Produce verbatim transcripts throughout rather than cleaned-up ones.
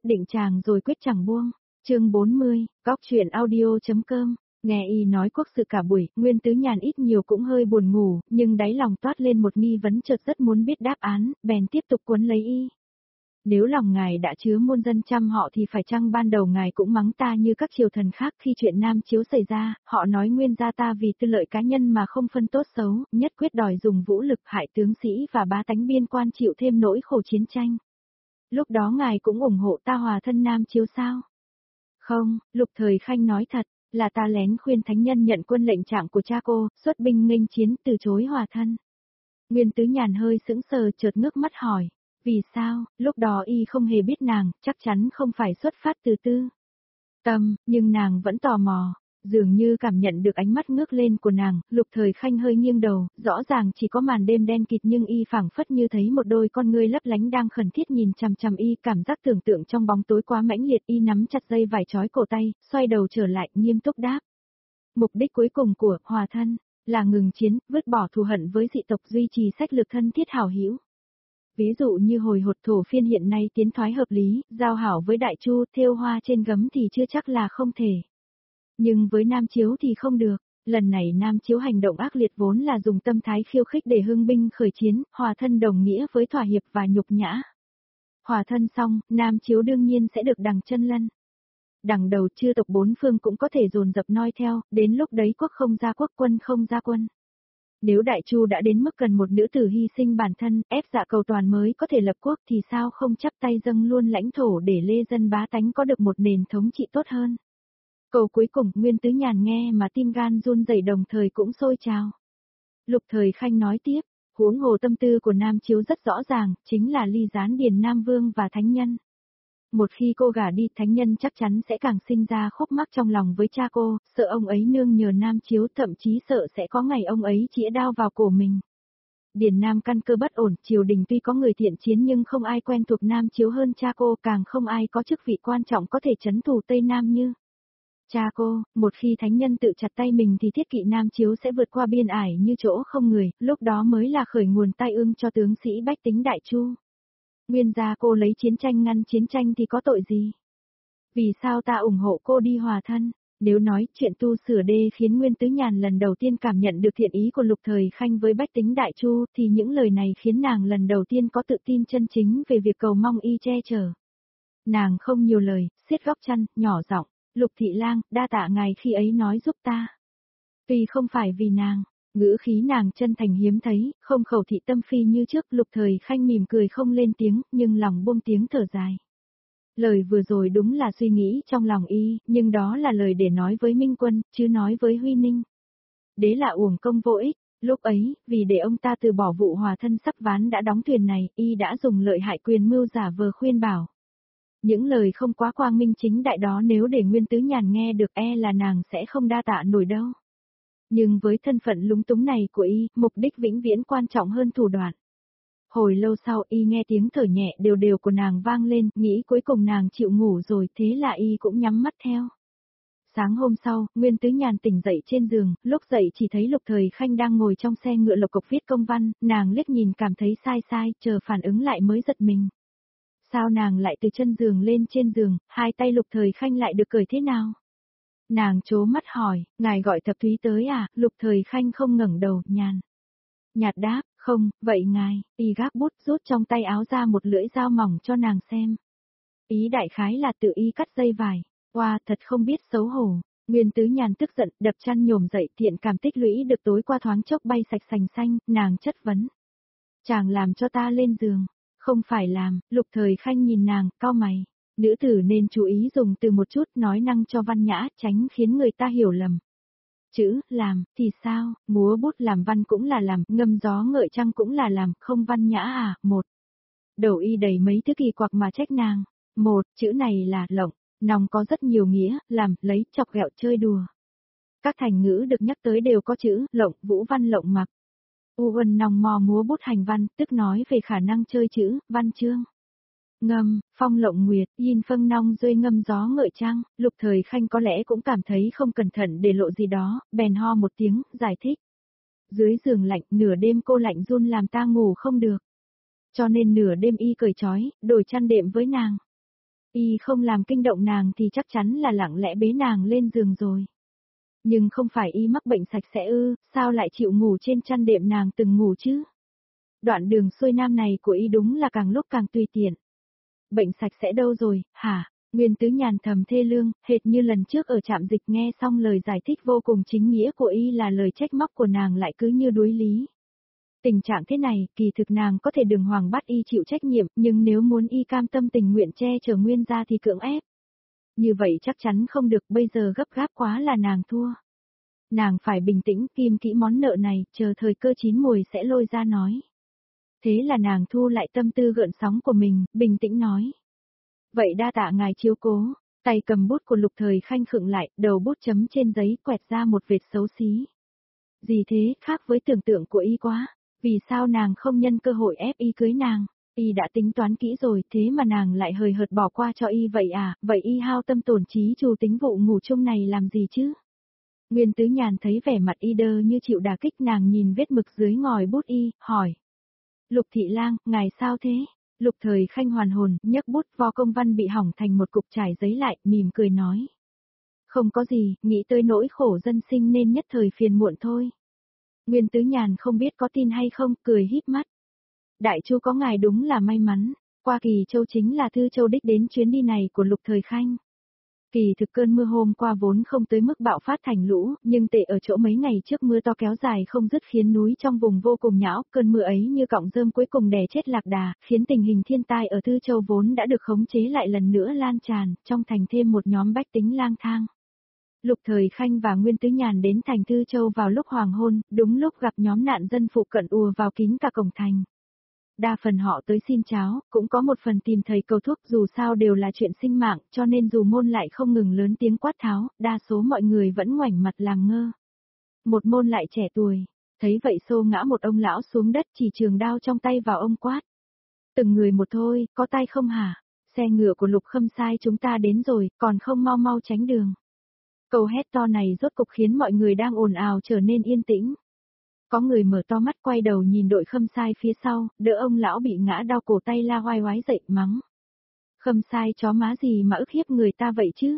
định chàng rồi quyết chẳng buông. Chương bốn mươi, Góc truyện audio.com. Nghe y nói quốc sự cả buổi, Nguyên Tứ Nhàn ít nhiều cũng hơi buồn ngủ, nhưng đáy lòng toát lên một nghi vấn chợt rất muốn biết đáp án, bèn tiếp tục cuốn lấy y. Nếu lòng ngài đã chứa muôn dân trăm họ thì phải chăng ban đầu ngài cũng mắng ta như các triều thần khác khi chuyện Nam Chiếu xảy ra, họ nói nguyên gia ta vì tư lợi cá nhân mà không phân tốt xấu, nhất quyết đòi dùng vũ lực hại tướng sĩ và bá tánh biên quan chịu thêm nỗi khổ chiến tranh. Lúc đó ngài cũng ủng hộ ta hòa thân Nam Chiếu sao? Không, Lục Thời Khanh nói thật, là ta lén khuyên thánh nhân nhận quân lệnh trạng của cha cô, xuất binh nghênh chiến từ chối hòa thân. Nguyên Tứ Nhàn hơi sững sờ chợt ngước mắt hỏi. Vì sao, lúc đó y không hề biết nàng, chắc chắn không phải xuất phát từ tư tâm, nhưng nàng vẫn tò mò, dường như cảm nhận được ánh mắt ngước lên của nàng, Lục Thời Khanh hơi nghiêng đầu, rõ ràng chỉ có màn đêm đen kịt nhưng y phảng phất như thấy một đôi con ngươi lấp lánh đang khẩn thiết nhìn chằm chằm y, cảm giác tưởng tượng trong bóng tối quá mãnh liệt, y nắm chặt dây vải trói cổ tay, xoay đầu trở lại, nghiêm túc đáp. Mục đích cuối cùng của hòa thân là ngừng chiến, vứt bỏ thù hận với dị tộc, duy trì sách lược thân thiết hảo hữu. Ví dụ như hồi hột thổ phiên hiện nay tiến thoái hợp lý, giao hảo với Đại Chu, thêu hoa trên gấm thì chưa chắc là không thể. Nhưng với Nam Chiếu thì không được, lần này Nam Chiếu hành động ác liệt vốn là dùng tâm thái khiêu khích để hưng binh khởi chiến, hòa thân đồng nghĩa với thỏa hiệp và nhục nhã. Hòa thân xong, Nam Chiếu đương nhiên sẽ được đằng chân lân. Đằng đầu chư tộc bốn phương cũng có thể dồn dập noi theo, đến lúc đấy quốc không ra quốc, quân không ra quân. Nếu Đại Chu đã đến mức cần một nữ tử hy sinh bản thân, ép dạ cầu toàn mới có thể lập quốc thì sao không chắp tay dâng luôn lãnh thổ để lê dân bá tánh có được một nền thống trị tốt hơn. Câu cuối cùng Nguyên Tứ Nhàn nghe mà tim gan run rẩy đồng thời cũng sôi trào. Lục Thời Khanh nói tiếp, huống hồ tâm tư của Nam Chiếu rất rõ ràng, chính là ly gián Điền Nam Vương và Thánh Nhân. Một khi cô gả đi, Thánh Nhân chắc chắn sẽ càng sinh ra khúc mắc trong lòng với cha cô, sợ ông ấy nương nhờ Nam Chiếu, thậm chí sợ sẽ có ngày ông ấy chĩa đao vào cổ mình. Điền Nam căn cơ bất ổn, triều đình tuy có người thiện chiến nhưng không ai quen thuộc Nam Chiếu hơn cha cô, càng không ai có chức vị quan trọng có thể trấn thủ Tây Nam như cha cô. Một khi Thánh Nhân tự chặt tay mình thì thiết kỵ Nam Chiếu sẽ vượt qua biên ải như chỗ không người, lúc đó mới là khởi nguồn tai ương cho tướng sĩ bách tính Đại Chu. Nguyên gia cô lấy chiến tranh ngăn chiến tranh thì có tội gì? Vì sao ta ủng hộ cô đi hòa thân? Nếu nói chuyện tu sửa đê khiến Nguyên Tứ Nhàn lần đầu tiên cảm nhận được thiện ý của Lục Thời Khanh với bách tính Đại Chu thì những lời này khiến nàng lần đầu tiên có tự tin chân chính về việc cầu mong y che chở. Nàng không nhiều lời, siết góc chăn, nhỏ giọng, Lục Thị Lang, đa tạ ngài khi ấy nói giúp ta. Tuy không phải vì nàng, ngữ khí nàng chân thành hiếm thấy, không khẩu thị tâm phi như trước. Lục Thời Khanh mỉm cười không lên tiếng, nhưng lòng buông tiếng thở dài. Lời vừa rồi đúng là suy nghĩ trong lòng y, nhưng đó là lời để nói với Minh Quân, chứ nói với Huy Ninh. Đế là uổng công vô ích, lúc ấy, vì để ông ta từ bỏ vụ hòa thân sắp ván đã đóng thuyền này, y đã dùng lợi hại quyền mưu giả vờ khuyên bảo. Những lời không quá quang minh chính đại đó nếu để Nguyên Tứ Nhàn nghe được e là nàng sẽ không đa tạ nổi đâu. Nhưng với thân phận lúng túng này của y, mục đích vĩnh viễn quan trọng hơn thủ đoạn. Hồi lâu sau y nghe tiếng thở nhẹ đều đều của nàng vang lên, nghĩ cuối cùng nàng chịu ngủ rồi, thế là y cũng nhắm mắt theo. Sáng hôm sau, Nguyên Tứ Nhàn tỉnh dậy trên giường, lúc dậy chỉ thấy Lục Thời Khanh đang ngồi trong xe ngựa lộc cộc viết công văn, nàng liếc nhìn cảm thấy sai sai, chờ phản ứng lại mới giật mình. Sao nàng lại từ chân giường lên trên giường, hai tay Lục Thời Khanh lại được cởi thế nào? Nàng trố mắt hỏi, ngài gọi Thập Thúy tới à? Lục Thời Khanh không ngẩng đầu, nhàn nhạt đáp, không, vậy ngài, y gác bút rút trong tay áo ra một lưỡi dao mỏng cho nàng xem. Ý đại khái là tự y cắt dây vải, oa thật không biết xấu hổ. Nguyên Tứ Nhàn tức giận, đập chăn nhổm dậy, thiện cảm tích lũy được tối qua thoáng chốc bay sạch sành xanh, nàng chất vấn. Chàng làm cho ta lên giường, không phải làm. Lục Thời Khanh nhìn nàng, cau mày. Nữ tử nên chú ý dùng từ một chút, nói năng cho văn nhã, tránh khiến người ta hiểu lầm. Chữ, làm, thì sao, múa bút làm văn cũng là làm, ngâm gió ngợi trăng cũng là làm, không văn nhã à? Một. Đầu y đầy mấy thứ kỳ quặc mà trách nàng. Một, chữ này là lộng, nòng có rất nhiều nghĩa, làm, lấy, chọc ghẹo, chơi đùa. Các thành ngữ được nhắc tới đều có chữ, lộng, vũ văn lộng mặc. U Uân nòng mò múa bút hành văn, tức nói về khả năng chơi chữ, văn chương. Ngâm, phong lộng nguyệt, yin phân nong rơi ngâm gió ngợi trăng. Lục Thời Khanh có lẽ cũng cảm thấy không cẩn thận để lộ gì đó, bèn ho một tiếng, giải thích. Dưới giường lạnh, nửa đêm cô lạnh run làm ta ngủ không được. Cho nên nửa đêm y cởi trói, đổi chăn đệm với nàng. Y không làm kinh động nàng thì chắc chắn là lặng lẽ bế nàng lên giường rồi. Nhưng không phải Y mắc bệnh sạch sẽ ư, sao lại chịu ngủ trên chăn đệm nàng từng ngủ chứ? Đoạn đường xuôi nam này của Y đúng là càng lúc càng tùy tiện. Bệnh sạch sẽ đâu rồi, hả? Nguyên Tứ Nhàn thầm thê lương, hệt như lần trước ở trạm dịch nghe xong lời giải thích vô cùng chính nghĩa của Y là lời trách móc của nàng lại cứ như đối lý. Tình trạng thế này, kỳ thực nàng có thể đường hoàng bắt Y chịu trách nhiệm, nhưng nếu muốn Y cam tâm tình nguyện che chở Nguyên gia thì cưỡng ép. Như vậy chắc chắn không được, bây giờ gấp gáp quá là nàng thua. Nàng phải bình tĩnh, kim kỹ món nợ này, chờ thời cơ chín mùi sẽ lôi ra nói. Thế là nàng thu lại tâm tư gợn sóng của mình, bình tĩnh nói. Vậy đa tạ ngài chiếu cố, tay cầm bút của Lục Thời Khanh khựng lại, đầu bút chấm trên giấy quẹt ra một vệt xấu xí. Gì thế, khác với tưởng tượng của Y quá, vì sao nàng không nhân cơ hội ép Y cưới nàng, Y đã tính toán kỹ rồi, thế mà nàng lại hời hợt bỏ qua cho Y vậy à, vậy Y hao tâm tổn trí trù tính vụ ngủ chung này làm gì chứ? Nguyên Tứ Nhàn thấy vẻ mặt Y đơ như chịu đả kích, nàng nhìn vết mực dưới ngòi bút Y, hỏi. Lục thị lang, ngài sao thế? Lục Thời Khanh hoàn hồn, nhấc bút, vo công văn bị hỏng thành một cục trải giấy lại, mỉm cười nói. Không có gì, nghĩ tới nỗi khổ dân sinh nên nhất thời phiền muộn thôi. Nguyên Tứ Nhàn không biết có tin hay không, cười híp mắt. Đại chu có ngài đúng là may mắn, qua Kỳ Châu chính là Thư Châu đích đến chuyến đi này của Lục Thời Khanh. Kỳ thực cơn mưa hôm qua vốn không tới mức bạo phát thành lũ, nhưng tệ ở chỗ mấy ngày trước mưa to kéo dài không dứt khiến núi trong vùng vô cùng nhão, cơn mưa ấy như cọng rơm cuối cùng đè chết lạc đà, khiến tình hình thiên tai ở Thư Châu vốn đã được khống chế lại lần nữa lan tràn, trong thành thêm một nhóm bách tính lang thang. Lục Thời Khanh và Nguyên Tứ Nhàn đến thành Thư Châu vào lúc hoàng hôn, đúng lúc gặp nhóm nạn dân phụ cận ùa vào kín cả cổng thành. Đa phần họ tới xin cháo, cũng có một phần tìm thầy cầu thuốc, dù sao đều là chuyện sinh mạng, cho nên dù môn lại không ngừng lớn tiếng quát tháo, đa số mọi người vẫn ngoảnh mặt làm ngơ. Một môn lại trẻ tuổi, thấy vậy xô ngã một ông lão xuống đất, chỉ trường đao trong tay vào ông quát. Từng người một thôi, có tay không hả? Xe ngựa của Lục Khâm Sai chúng ta đến rồi, còn không mau mau tránh đường. Câu hét to này rốt cục khiến mọi người đang ồn ào trở nên yên tĩnh. Có người mở to mắt quay đầu nhìn đội Khâm Sai phía sau, đỡ ông lão bị ngã đau cổ tay la oai oái dậy mắng. Khâm Sai chó má gì mà ức hiếp người ta vậy chứ?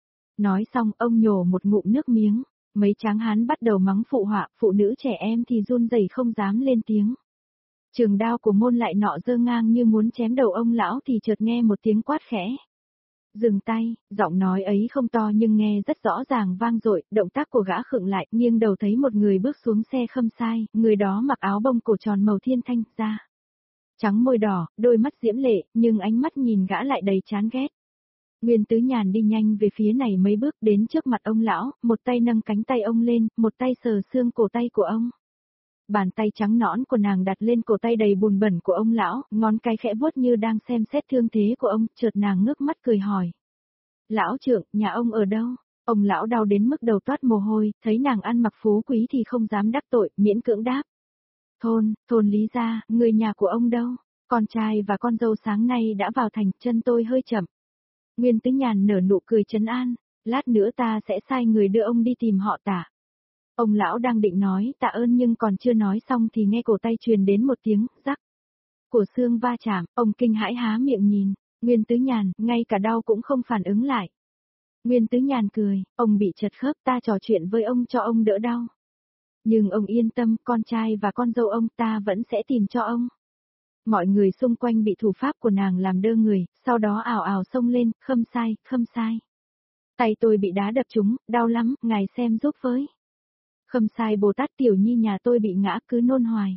Nói xong ông nhổ một ngụm nước miếng, mấy tráng hán bắt đầu mắng phụ họa, phụ nữ trẻ em thì run rẩy không dám lên tiếng. Trường đao của môn lại nọ giơ ngang như muốn chém đầu ông lão thì chợt nghe một tiếng quát khẽ. Dừng tay, giọng nói ấy không to nhưng nghe rất rõ ràng vang dội, động tác của gã khựng lại, nghiêng đầu thấy một người bước xuống xe Khâm Sai, người đó mặc áo bông cổ tròn màu thiên thanh, da trắng môi đỏ, đôi mắt diễm lệ, nhưng ánh mắt nhìn gã lại đầy chán ghét. Nguyên Tứ Nhàn đi nhanh về phía này mấy bước đến trước mặt ông lão, một tay nâng cánh tay ông lên, một tay sờ xương cổ tay của ông. Bàn tay trắng nõn của nàng đặt lên cổ tay đầy bùn bẩn của ông lão, ngón cái khẽ vuốt như đang xem xét thương thế của ông, chợt nàng ngước mắt cười hỏi. Lão trưởng, nhà ông ở đâu? Ông lão đau đến mức đầu toát mồ hôi, thấy nàng ăn mặc phú quý thì không dám đắc tội, miễn cưỡng đáp. Thôn, thôn Lý gia, người nhà của ông đâu? Con trai và con dâu sáng nay đã vào thành, chân tôi hơi chậm. Nguyên Tứ Nhàn nở nụ cười trấn an, lát nữa ta sẽ sai người đưa ông đi tìm họ Tả. Ông lão đang định nói tạ ơn nhưng còn chưa nói xong thì nghe cổ tay truyền đến một tiếng rắc của xương va chạm, ông kinh hãi há miệng nhìn, Nguyên Tứ Nhàn, ngay cả đau cũng không phản ứng lại. Nguyên Tứ Nhàn cười, ông bị chật khớp, ta trò chuyện với ông cho ông đỡ đau. Nhưng ông yên tâm, con trai và con dâu ông ta vẫn sẽ tìm cho ông. Mọi người xung quanh bị thủ pháp của nàng làm đơ người, sau đó ảo ảo xông lên, Khâm Sai, Khâm Sai. Tay tôi bị đá đập trúng, đau lắm, ngài xem giúp với. Khâm Sai Bồ Tát tiểu nhi nhà tôi bị ngã cứ nôn hoài.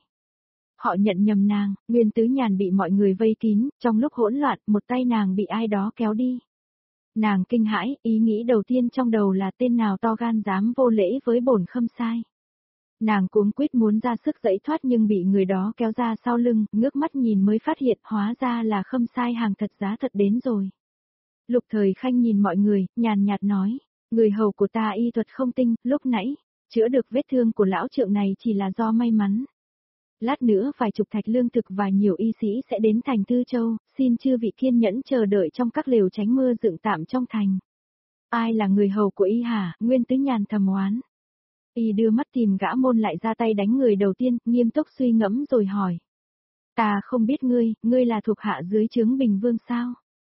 Họ nhận nhầm nàng, Nguyên Tứ Nhàn bị mọi người vây kín, trong lúc hỗn loạn, một tay nàng bị ai đó kéo đi. Nàng kinh hãi, ý nghĩ đầu tiên trong đầu là tên nào to gan dám vô lễ với bổn Khâm Sai. Nàng cuống quýt muốn ra sức giãy thoát nhưng bị người đó kéo ra sau lưng, ngước mắt nhìn mới phát hiện hóa ra là Khâm Sai hàng thật giá thật đến rồi. Lục Thời Khanh nhìn mọi người, nhàn nhạt nói, người hầu của ta y thuật không tinh, lúc nãy, chữa được vết thương của lão trượng này chỉ là do may mắn. Lát nữa vài chục thạch lương thực và nhiều y sĩ sẽ đến thành Thư Châu, xin chư vị kiên nhẫn chờ đợi trong các lều tránh mưa dựng tạm trong thành. Ai là người hầu của y hả? Nguyên Tứ Nhàn thầm oán. Y đưa mắt tìm gã môn lại ra tay đánh người đầu tiên, nghiêm túc suy ngẫm rồi hỏi. Ta không biết ngươi, ngươi là thuộc hạ dưới trướng Bình Vương sao?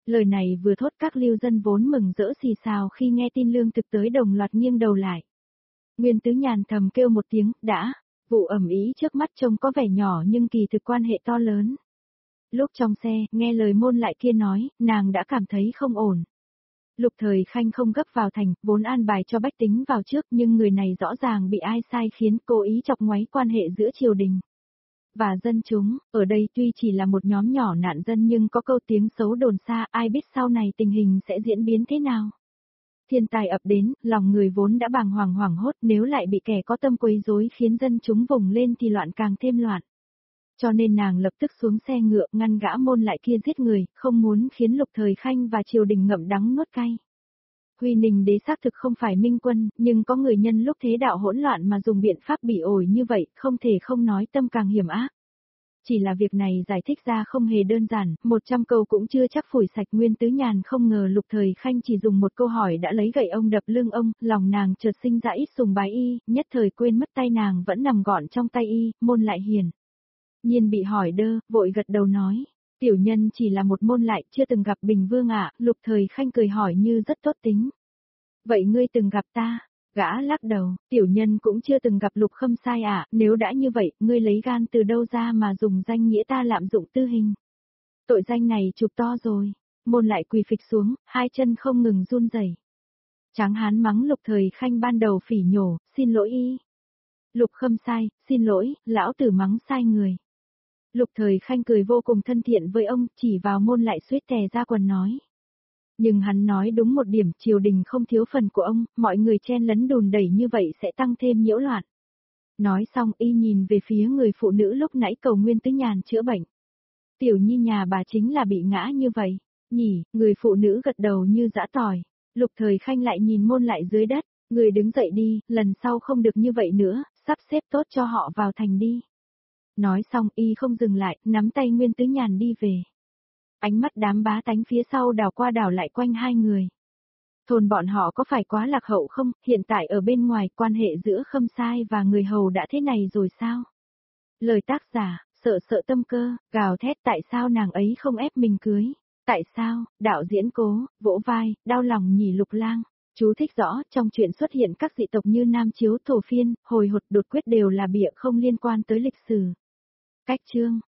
Lời này vừa thốt các lưu dân vốn mừng rỡ xì xào khi nghe tin lương thực tới đồng loạt nghiêng đầu lại. Nguyên Tứ Nhàn thầm kêu một tiếng, đã, vụ ẩm ý trước mắt trông có vẻ nhỏ nhưng kỳ thực quan hệ to lớn. Lúc trong xe, nghe lời môn lại kia nói, nàng đã cảm thấy không ổn. Lục Thời Khanh không gấp vào thành, vốn an bài cho bách tính vào trước nhưng người này rõ ràng bị ai sai khiến cố ý chọc ngoáy quan hệ giữa triều đình và dân chúng, ở đây tuy chỉ là một nhóm nhỏ nạn dân nhưng có câu tiếng xấu đồn xa, ai biết sau này tình hình sẽ diễn biến thế nào. Thiên tai ập đến, lòng người vốn đã bàng hoàng hoảng hốt, nếu lại bị kẻ có tâm quấy rối khiến dân chúng vùng lên thì loạn càng thêm loạn. Cho nên nàng lập tức xuống xe ngựa ngăn gã môn lại kia giết người, không muốn khiến Lục Thời Khanh và triều đình ngậm đắng nuốt cay. Huy Ninh đế xác thực không phải minh quân, nhưng có người nhân lúc thế đạo hỗn loạn mà dùng biện pháp bị ổi như vậy, không thể không nói tâm càng hiểm ác. Chỉ là việc này giải thích ra không hề đơn giản, một trăm câu cũng chưa chắc phủi sạch. Nguyên Tứ Nhàn không ngờ Lục Thời Khanh chỉ dùng một câu hỏi đã lấy gậy ông đập lưng ông, lòng nàng chợt sinh ra ít sùng bái y, nhất thời quên mất tay nàng vẫn nằm gọn trong tay y, môn lại hiền. Nhiên bị hỏi đơ, vội gật đầu nói, tiểu nhân chỉ là một môn lại chưa từng gặp Bình Vương ạ. Lục Thời Khanh cười hỏi như rất tốt tính. Vậy ngươi từng gặp ta? Gã lắc đầu, tiểu nhân cũng chưa từng gặp Lục Khâm Sai ạ, nếu đã như vậy, ngươi lấy gan từ đâu ra mà dùng danh nghĩa ta lạm dụng tư hình. Tội danh này chụp to rồi, môn lại quỳ phịch xuống, hai chân không ngừng run rẩy. Tráng hán mắng Lục Thời Khanh ban đầu phỉ nhổ, xin lỗi y. Lục Khâm Sai, xin lỗi, lão tử mắng sai người. Lục Thời Khanh cười vô cùng thân thiện với ông, chỉ vào môn lại suýt tè ra quần nói. Nhưng hắn nói đúng một điểm, triều đình không thiếu phần của ông, mọi người chen lấn đùn đẩy như vậy sẽ tăng thêm nhiễu loạn. Nói xong y nhìn về phía người phụ nữ lúc nãy cầu Nguyên Tứ Nhàn chữa bệnh. Tiểu nhi nhà bà chính là bị ngã như vậy, nhỉ, người phụ nữ gật đầu như dã tỏi. Lục Thời Khanh lại nhìn môn lại dưới đất, người đứng dậy đi, lần sau không được như vậy nữa, sắp xếp tốt cho họ vào thành đi. Nói xong y không dừng lại, nắm tay Nguyên Tứ Nhàn đi về. Ánh mắt đám bá tánh phía sau đảo qua đảo lại quanh hai người. Thôn bọn họ có phải quá lạc hậu không, hiện tại ở bên ngoài quan hệ giữa Khâm Sai và người hầu đã thế này rồi sao? Lời tác giả, sợ sợ tâm cơ, gào thét tại sao nàng ấy không ép mình cưới? Tại sao, đạo diễn cố, vỗ vai, đau lòng nhỉ Lục Lang. Chú thích rõ, trong chuyện xuất hiện các dị tộc như Nam Chiếu Thổ Phiên, Hồi Hột Đột Quyết đều là bịa không liên quan tới lịch sử. Cách chương